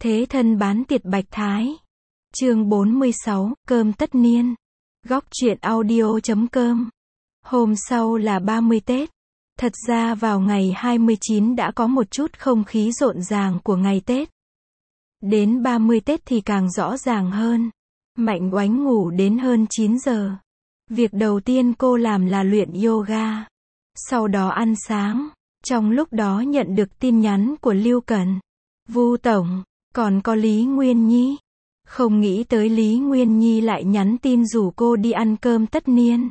Thế thân bán tiệt Bạch Thái. Chương 46, cơm tất niên. Góc truyện audio.com. Hôm sau là 30 Tết. Thật ra vào ngày 29 đã có một chút không khí rộn ràng của ngày Tết. Đến 30 Tết thì càng rõ ràng hơn. Mạnh Oánh ngủ đến hơn 9 giờ. Việc đầu tiên cô làm là luyện yoga. Sau đó ăn sáng. Trong lúc đó nhận được tin nhắn của Lưu Cần, Vu Tổng, còn có Lý Nguyên Nhi. Không nghĩ tới Lý Nguyên Nhi lại nhắn tin rủ cô đi ăn cơm tất niên.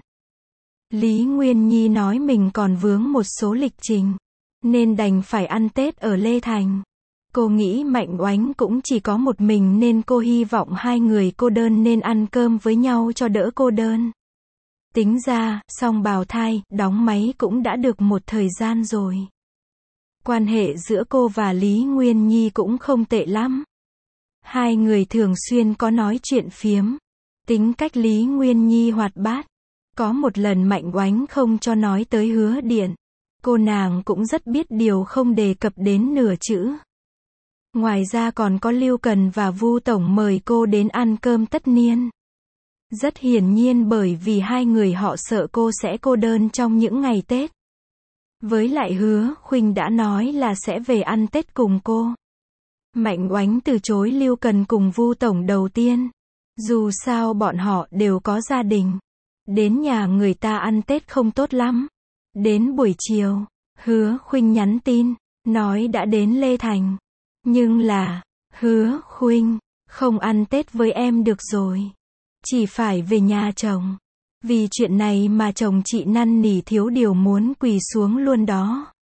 Lý Nguyên Nhi nói mình còn vướng một số lịch trình, nên đành phải ăn Tết ở Lê Thành. Cô nghĩ Mạnh Oánh cũng chỉ có một mình nên cô hy vọng hai người cô đơn nên ăn cơm với nhau cho đỡ cô đơn. Tính ra, song bào thai, đóng máy cũng đã được một thời gian rồi. Quan hệ giữa cô và Lý Nguyên Nhi cũng không tệ lắm. Hai người thường xuyên có nói chuyện phiếm. Tính cách Lý Nguyên Nhi hoạt bát. Có một lần Mạnh Oánh không cho nói tới Hứa Điện. Cô nàng cũng rất biết điều không đề cập đến nửa chữ. Ngoài ra còn có Lưu Cần và Vu Tổng mời cô đến ăn cơm tất niên. Rất hiển nhiên bởi vì hai người họ sợ cô sẽ cô đơn trong những ngày Tết. Với lại Hứa Khuynh đã nói là sẽ về ăn Tết cùng cô. Mạnh Oánh từ chối Lưu Cần cùng Vu Tổng đầu tiên. Dù sao bọn họ đều có gia đình. Đến nhà người ta ăn Tết không tốt lắm. Đến buổi chiều, Hứa Khuynh nhắn tin, nói đã đến Lê Thành. Nhưng là, Hứa Khuynh, không ăn Tết với em được rồi. Chỉ phải về nhà chồng. Vì chuyện này mà chồng chị năn nỉ thiếu điều muốn quỳ xuống luôn đó.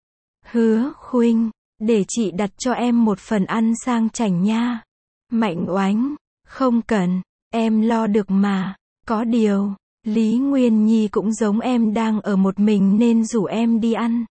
Hứa Khuynh, để chị đặt cho em một phần ăn sang chảnh nha. Mạnh Oánh, không cần, em lo được mà. Có điều, Lý Nguyên Nhi cũng giống em đang ở một mình nên rủ em đi ăn.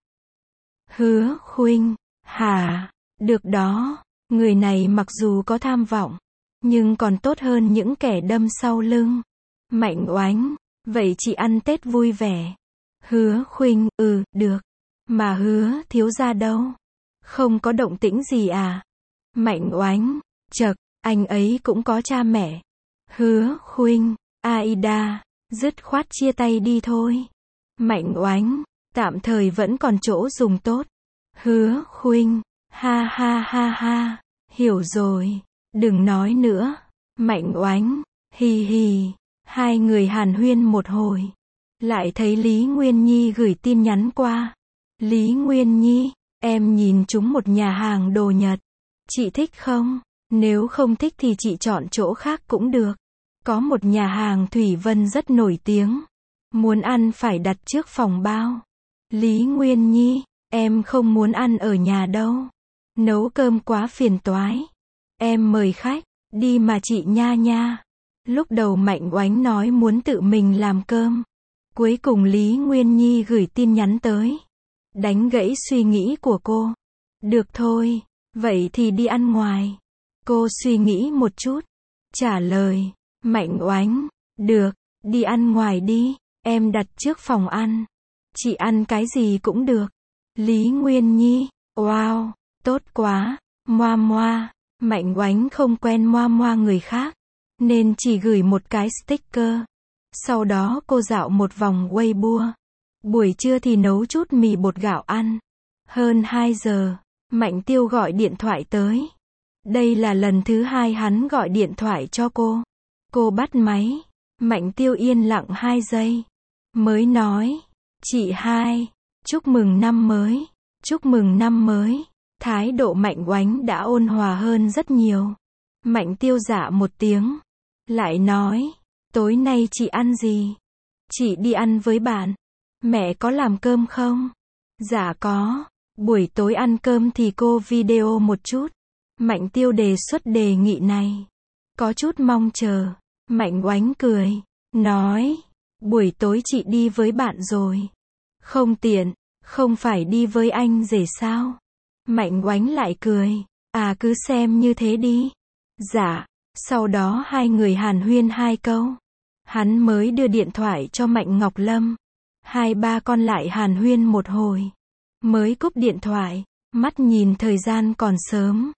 Hứa Khuynh, hả, được đó, người này mặc dù có tham vọng, nhưng còn tốt hơn những kẻ đâm sau lưng. Mạnh Oánh, vậy chị ăn Tết vui vẻ. Hứa Khuynh, được. Mà Hứa thiếu gia đâu? Không có động tĩnh gì à? Mạnh Oánh, chậc, anh ấy cũng có cha mẹ. Hứa Khuynh, Aida, dứt khoát chia tay đi thôi. Mạnh Oánh, tạm thời vẫn còn chỗ dùng tốt. Hứa Khuynh, ha ha ha ha, hiểu rồi, đừng nói nữa. Mạnh Oánh, hì hì. Hai người hàn huyên một hồi. Lại thấy Lý Nguyên Nhi gửi tin nhắn qua. Lý Nguyên Nhi, em nhìn trúng một nhà hàng đồ Nhật. Chị thích không? Nếu không thích thì chị chọn chỗ khác cũng được. Có một nhà hàng Thủy Vân rất nổi tiếng. Muốn ăn phải đặt trước phòng bao. Lý Nguyên Nhi, em không muốn ăn ở nhà đâu. Nấu cơm quá phiền toái. Em mời khách, đi mà chị nha nha. Lúc đầu Mạnh Oánh nói muốn tự mình làm cơm. Cuối cùng Lý Nguyên Nhi gửi tin nhắn tới. Đánh gãy suy nghĩ của cô. Được thôi, vậy thì đi ăn ngoài. Cô suy nghĩ một chút. Trả lời, Mạnh Oánh, được, đi ăn ngoài đi, em đặt trước phòng ăn. Chị ăn cái gì cũng được. Lý Nguyên Nhi, wow, tốt quá, moa moa. Mạnh Oánh không quen moa moa người khác, nên chỉ gửi một cái sticker. Sau đó cô dạo một vòng Weibo. Buổi trưa thì nấu chút mì bột gạo ăn. Hơn 2 giờ, Mạnh Tiêu gọi điện thoại tới. Đây là lần thứ 2 hắn gọi điện thoại cho cô. Cô bắt máy. Mạnh Tiêu yên lặng 2 giây. Mới nói, chị hai, chúc mừng năm mới. Chúc mừng năm mới. Thái độ Mạnh Oánh đã ôn hòa hơn rất nhiều. Mạnh Tiêu dạ một tiếng. Lại nói, tối nay chị ăn gì? Chị đi ăn với bạn. Mẹ có làm cơm không? Dạ có. Buổi tối ăn cơm thì cô video một chút. Mạnh Tiêu đề xuất đề nghị này. Có chút mong chờ. Mạnh Oánh cười. Nói, buổi tối chị đi với bạn rồi. Không tiện, không phải đi với anh rể sao? Mạnh Oánh lại cười. À cứ xem như thế đi. Dạ. Sau đó hai người hàn huyên 2 câu. Hắn mới đưa điện thoại cho Mạnh Ngọc Lâm. 2-3 con lại hàn huyên một hồi. Mới cúp điện thoại. Mắt nhìn thời gian còn sớm.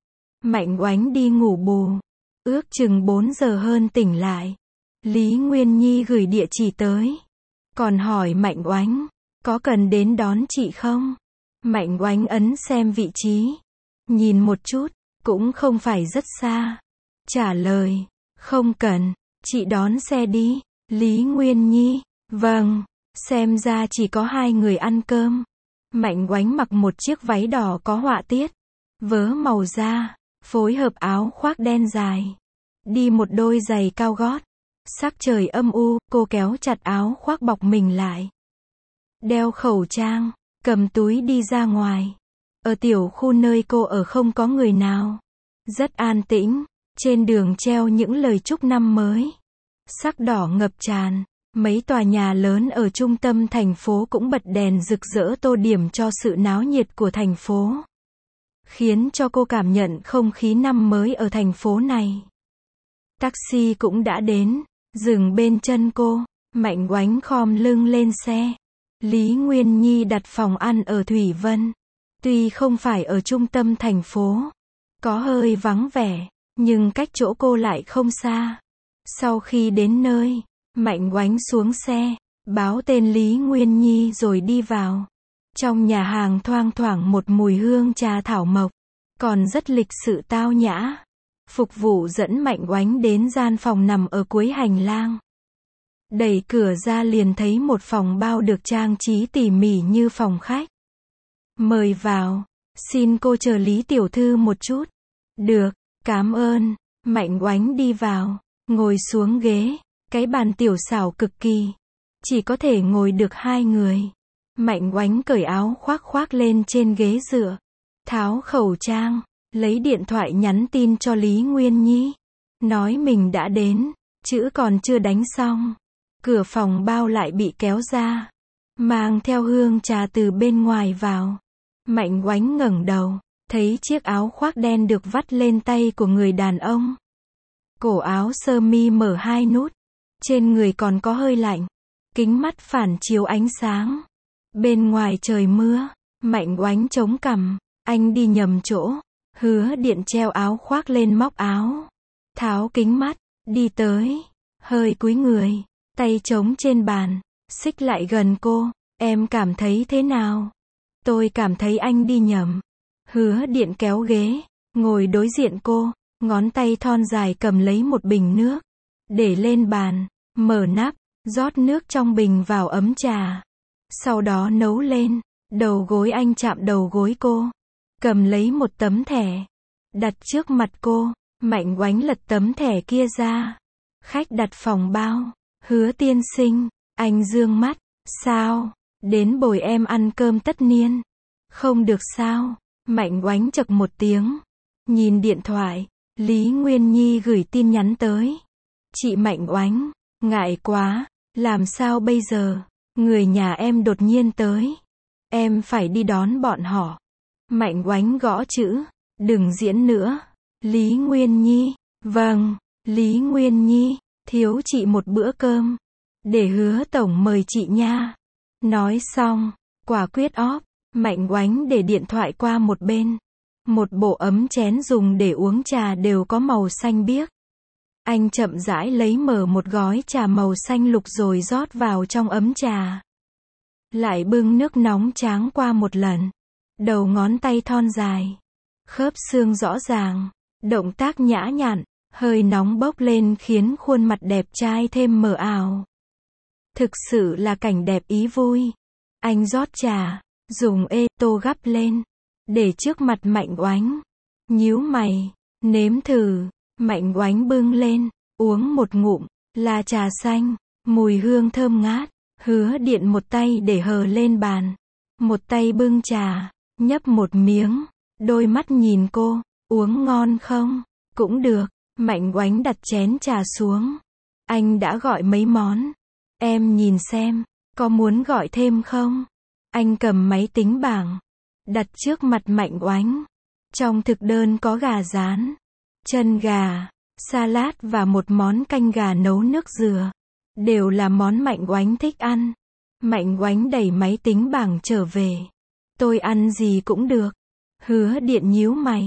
Mạnh Oánh đi ngủ bù. Ước chừng 4 giờ hơn tỉnh lại. Lý Nguyên Nhi gửi địa chỉ tới. Còn hỏi Mạnh Oánh, có cần đến đón chị không? Mạnh Oánh ấn xem vị trí. Nhìn một chút, cũng không phải rất xa. Trả lời, không cần, chị đón xe đi. Lý Nguyên Nhi, vâng, xem ra chỉ có 2 người ăn cơm. Mạnh Oánh mặc một chiếc váy đỏ có họa tiết, vớ màu da, phối hợp áo khoác đen dài. Đi một đôi giày cao gót. Sắc trời âm u, cô kéo chặt áo khoác bọc mình lại. Đeo khẩu trang, cầm túi đi ra ngoài. Ở tiểu khu nơi cô ở không có người nào. Rất an tĩnh, trên đường treo những lời chúc năm mới. Sắc đỏ ngập tràn, mấy tòa nhà lớn ở trung tâm thành phố cũng bật đèn rực rỡ tô điểm cho sự náo nhiệt của thành phố. Khiến cho cô cảm nhận không khí năm mới ở thành phố này. Taxi cũng đã đến, dừng bên chân cô. Mạnh Oánh khom lưng lên xe. Lý Nguyên Nhi đặt phòng ăn ở Thủy Vân. Tuy không phải ở trung tâm thành phố, có hơi vắng vẻ, nhưng cách chỗ cô lại không xa. Sau khi đến nơi, Mạnh Oánh xuống xe, báo tên Lý Nguyên Nhi rồi đi vào. Trong nhà hàng thoang thoảng một mùi hương trà thảo mộc, còn rất lịch sự tao nhã. Phục vụ dẫn Mạnh Oánh đến gian phòng nằm ở cuối hành lang. Đẩy cửa ra liền thấy một phòng bao được trang trí tỉ mỉ như phòng khách. Mời vào, xin cô chờ Lý tiểu thư một chút. Được, cảm ơn. Mạnh Oánh đi vào, ngồi xuống ghế, cái bàn tiểu xảo cực kỳ. Chỉ có thể ngồi được 2 người. Mạnh Oánh cởi áo khoác lên trên ghế dựa, tháo khẩu trang, lấy điện thoại nhắn tin cho Lý Nguyên Nhi. Nói mình đã đến, chữ còn chưa đánh xong. Cửa phòng bao lại bị kéo ra, mang theo hương trà từ bên ngoài vào. Mạnh Oánh ngẩng đầu, thấy chiếc áo khoác đen được vắt lên tay của người đàn ông. Cổ áo sơ mi mở 2 nút, trên người còn có hơi lạnh. Kính mắt phản chiếu ánh sáng. Bên ngoài trời mưa, Mạnh Oánh chống cằm, anh đi nhầm chỗ. Hứa Điện treo áo khoác lên móc áo, tháo kính mắt, đi tới, hơi cúi người, tay chống trên bàn, xích lại gần cô. Em cảm thấy thế nào? Tôi cảm thấy anh đi nhầm. Hứa Điện kéo ghế, ngồi đối diện cô, ngón tay thon dài cầm lấy một bình nước, để lên bàn, mở nắp, rót nước trong bình vào ấm trà. Sau đó nấu lên, đầu gối anh chạm đầu gối cô, cầm lấy một tấm thẻ, đặt trước mặt cô. Mạnh Oánh lật tấm thẻ kia ra. Khách đặt phòng bao, Hứa tiên sinh. Anh dương mắt, sao? Đến bồi em ăn cơm tất niên. Không được sao? Mạnh Oánh chậc một tiếng, nhìn điện thoại. Lý Nguyên Nhi gửi tin nhắn tới. Chị Mạnh Oánh, ngại quá, làm sao bây giờ? Người nhà em đột nhiên tới, em phải đi đón bọn họ. Mạnh Oánh gõ chữ, đừng diễn nữa. Lý Nguyên Nhi, vâng. Lý Nguyên Nhi, thiếu chị một bữa cơm, để Hứa tổng mời chị nha. Nói xong, quả quyết off. Mạnh Oánh để điện thoại qua một bên. Một bộ ấm chén dùng để uống trà đều có màu xanh biếc. Anh chậm rãi lấy mở một gói trà màu xanh lục rồi rót vào trong ấm trà. Lại bưng nước nóng tráng qua một lần. Đầu ngón tay thon dài, khớp xương rõ ràng, động tác nhã nhặn, hơi nóng bốc lên khiến khuôn mặt đẹp trai thêm mờ ảo. Thực sự là cảnh đẹp ý vui. Anh rót trà, dùng tô gắp lên, để trước mặt Mạnh Oánh. Nhíu mày, nếm thử. Mạnh Oánh bưng lên, uống một ngụm, là trà xanh, mùi hương thơm ngát. Hứa Điện một tay để hờ lên bàn, một tay bưng trà, nhấp một miếng, đôi mắt nhìn cô. Uống ngon không? Cũng được. Mạnh Oánh đặt chén trà xuống. Anh đã gọi mấy món. Em nhìn xem, có muốn gọi thêm không? Anh cầm máy tính bảng, đặt trước mặt Mạnh Oánh. Trong thực đơn có gà rán, chân gà, salad và một món canh gà nấu nước dừa. Đều là món Mạnh Oánh thích ăn. Mạnh Oánh đẩy máy tính bảng trở về. Tôi ăn gì cũng được. Hứa Điện nhíu mày,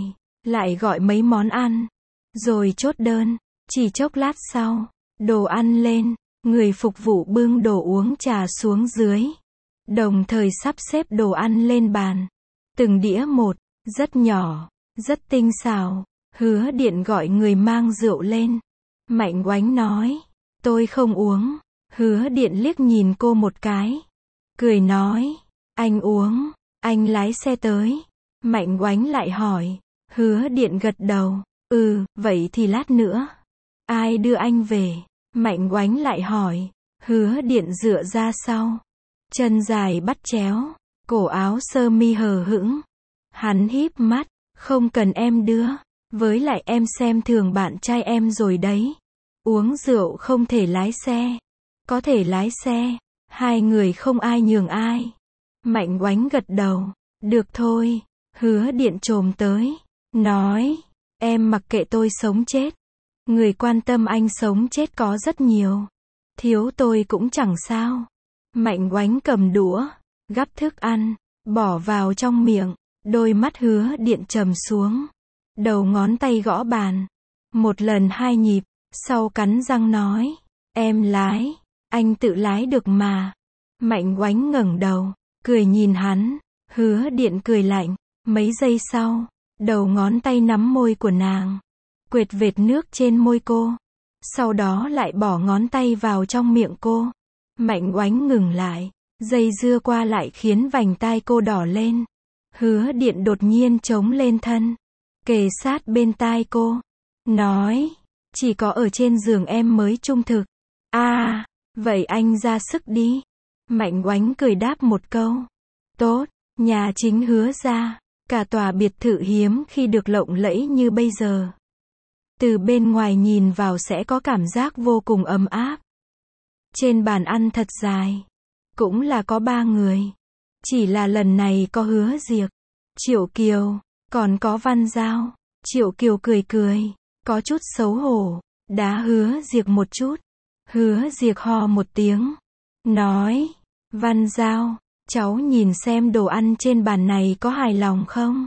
lại gọi mấy món ăn, rồi chốt đơn. Chỉ chốc lát sau, đồ ăn lên, người phục vụ bưng đồ uống trà xuống dưới, đồng thời sắp xếp đồ ăn lên bàn. Từng đĩa một, rất nhỏ, rất tinh xảo. Hứa Điện gọi người mang rượu lên. Mạnh Oánh nói, tôi không uống. Hứa Điện liếc nhìn cô một cái, cười nói, anh uống, anh lái xe tới. Mạnh Oánh lại hỏi. Hứa Điện gật đầu, vậy thì lát nữa, ai đưa anh về? Mạnh Oánh lại hỏi. Hứa Điện dựa ra sau, chân dài bắt chéo, cổ áo sơ mi hờ hững. Hắn híp mắt, không cần em đưa, với lại em xem thường bạn trai em rồi đấy. Uống rượu không thể lái xe. Có thể lái xe, hai người không ai nhường ai. Mạnh Oánh gật đầu, được thôi. Hứa Điện chồm tới, nói, em mặc kệ tôi sống chết. Người quan tâm anh sống chết có rất nhiều. Thiếu tôi cũng chẳng sao. Mạnh Oánh cầm đũa, gắp thức ăn, bỏ vào trong miệng. Đôi mắt Hứa Điện trầm xuống. Đầu ngón tay gõ bàn. Một lần hai nhịp, sau cắn răng nói, em lái, anh tự lái được mà. Mạnh Oánh ngẩng đầu, cười nhìn hắn. Hứa Điện cười lạnh. Mấy giây sau, đầu ngón tay nắm môi của nàng, quệt vệt nước trên môi cô. Sau đó lại bỏ ngón tay vào trong miệng cô. Mạnh Oánh ngừng lại, dây dưa qua lại khiến vành tai cô đỏ lên. Hứa Điện đột nhiên chống lên thân, kề sát bên tai cô, nói, chỉ có ở trên giường em mới trung thực. Vậy anh ra sức đi. Mạnh Oánh cười đáp một câu. Tốt, nhà chính Hứa gia, cả tòa biệt thự hiếm khi được lộng lẫy như bây giờ. Từ bên ngoài nhìn vào sẽ có cảm giác vô cùng ấm áp. Trên bàn ăn thật dài, cũng là có 3 người. Chỉ là lần này có Hứa Diệc, Triệu Kiều, còn có Văn Giao. Triệu Kiều cười cười, có chút xấu hổ, đá Hứa Diệc một chút. Hứa Diệc ho một tiếng, nói, Văn Giao, cháu nhìn xem đồ ăn trên bàn này có hài lòng không?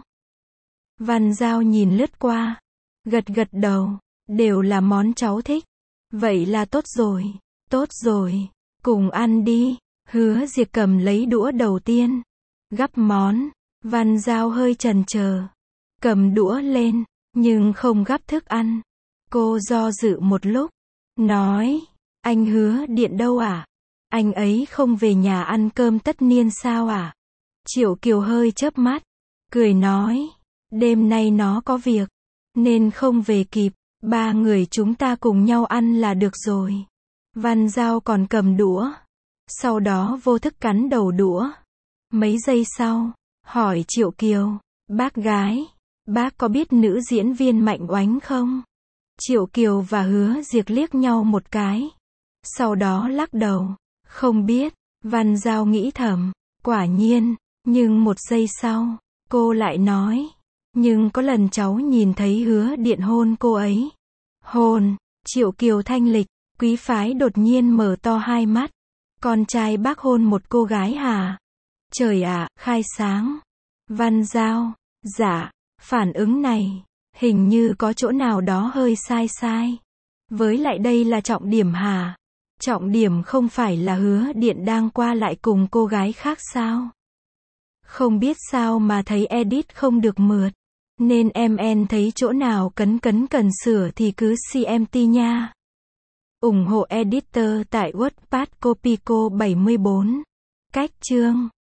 Văn Giao nhìn lướt qua, gật gật đầu, đều là món cháu thích. Vậy là tốt rồi, cùng ăn đi. Hứa Diệc cầm lấy đũa đầu tiên, gắp món. Văn Giao hơi chần chờ, cầm đũa lên, nhưng không gắp thức ăn. Cô do dự một lúc, nói, anh Hứa Điện đâu à? Anh ấy không về nhà ăn cơm tất niên sao à? Triệu Kiều hơi chớp mắt, cười nói, đêm nay nó có việc, nên không về kịp, 3 người chúng ta cùng nhau ăn là được rồi. Văn Giao còn cầm đũa, sau đó vô thức cắn đầu đũa. Mấy giây sau, hỏi Triệu Kiều, bác gái, bác có biết nữ diễn viên Mạnh Oánh không? Triệu Kiều và Hứa Diệc liếc nhau một cái, sau đó lắc đầu, không biết. Văn Giao nghĩ thầm, quả nhiên, nhưng một giây sau, cô lại nói, nhưng có lần cháu nhìn thấy Hứa Điện hôn cô ấy. Hôn? Triệu Kiều thanh lịch, quý phái đột nhiên mở to hai mắt. Con trai bác hôn một cô gái hả? Trời ạ, khai sáng. Văn Giao, dạ, phản ứng này, hình như có chỗ nào đó hơi sai. Với lại đây là trọng điểm hả? Trọng điểm không phải là Hứa Điện đang qua lại cùng cô gái khác sao? Không biết sao mà thấy edit không được mượt. Nên em thấy chỗ nào cấn cần sửa thì cứ CMT nha. ủng hộ editor tại Wattpad Copico 74. Cách chương